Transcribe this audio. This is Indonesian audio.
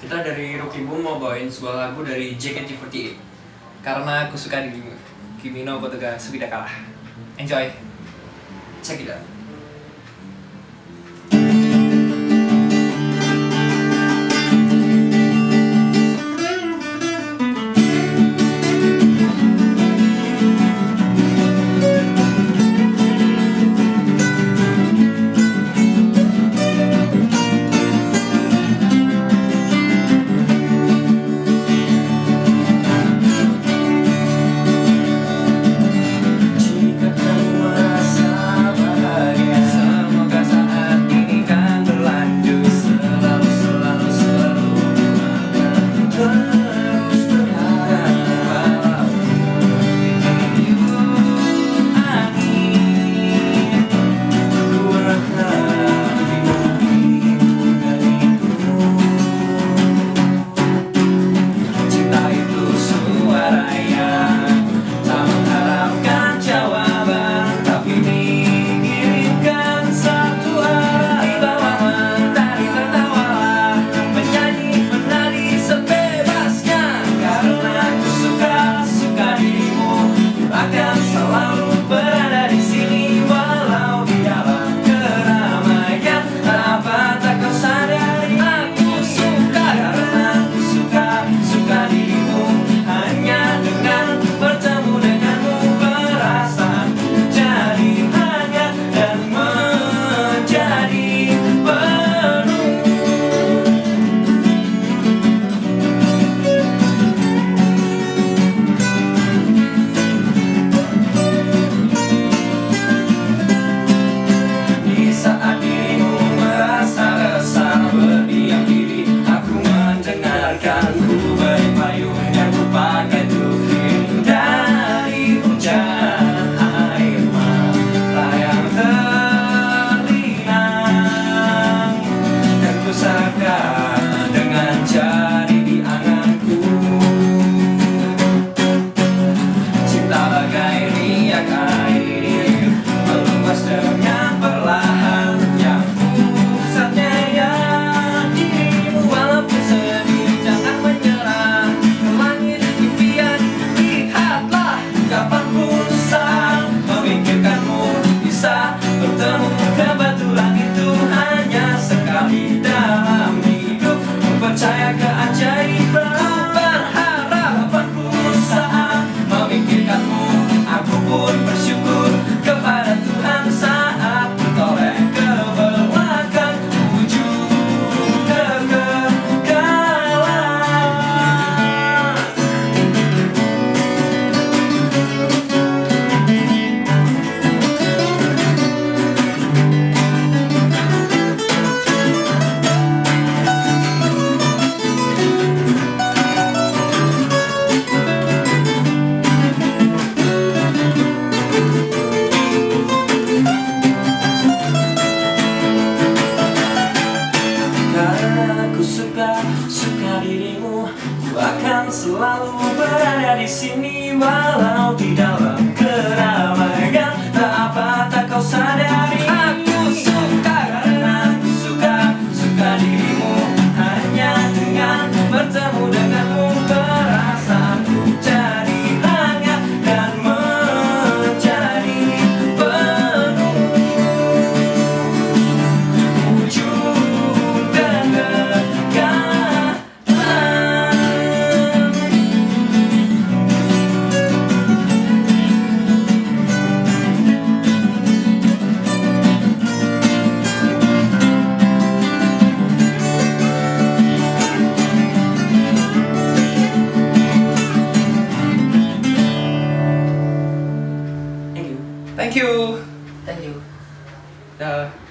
Kita dari Rookie Boom mau bawain sebuah lagu dari JKT48 karena aku suka dirimu. Kimi no koto ga suki da kara. Enjoy. Check it out. Suka dirimu, ku akan selalu berada di sini walau di dalam keramaian. Tak apa tak kau sadari, aku suka karena aku suka dirimu. Hanya dengan bertemu denganmu perasaanku jadi hangat dan menjadi penuh. Wujud dan Thank you. Thank you. Dah.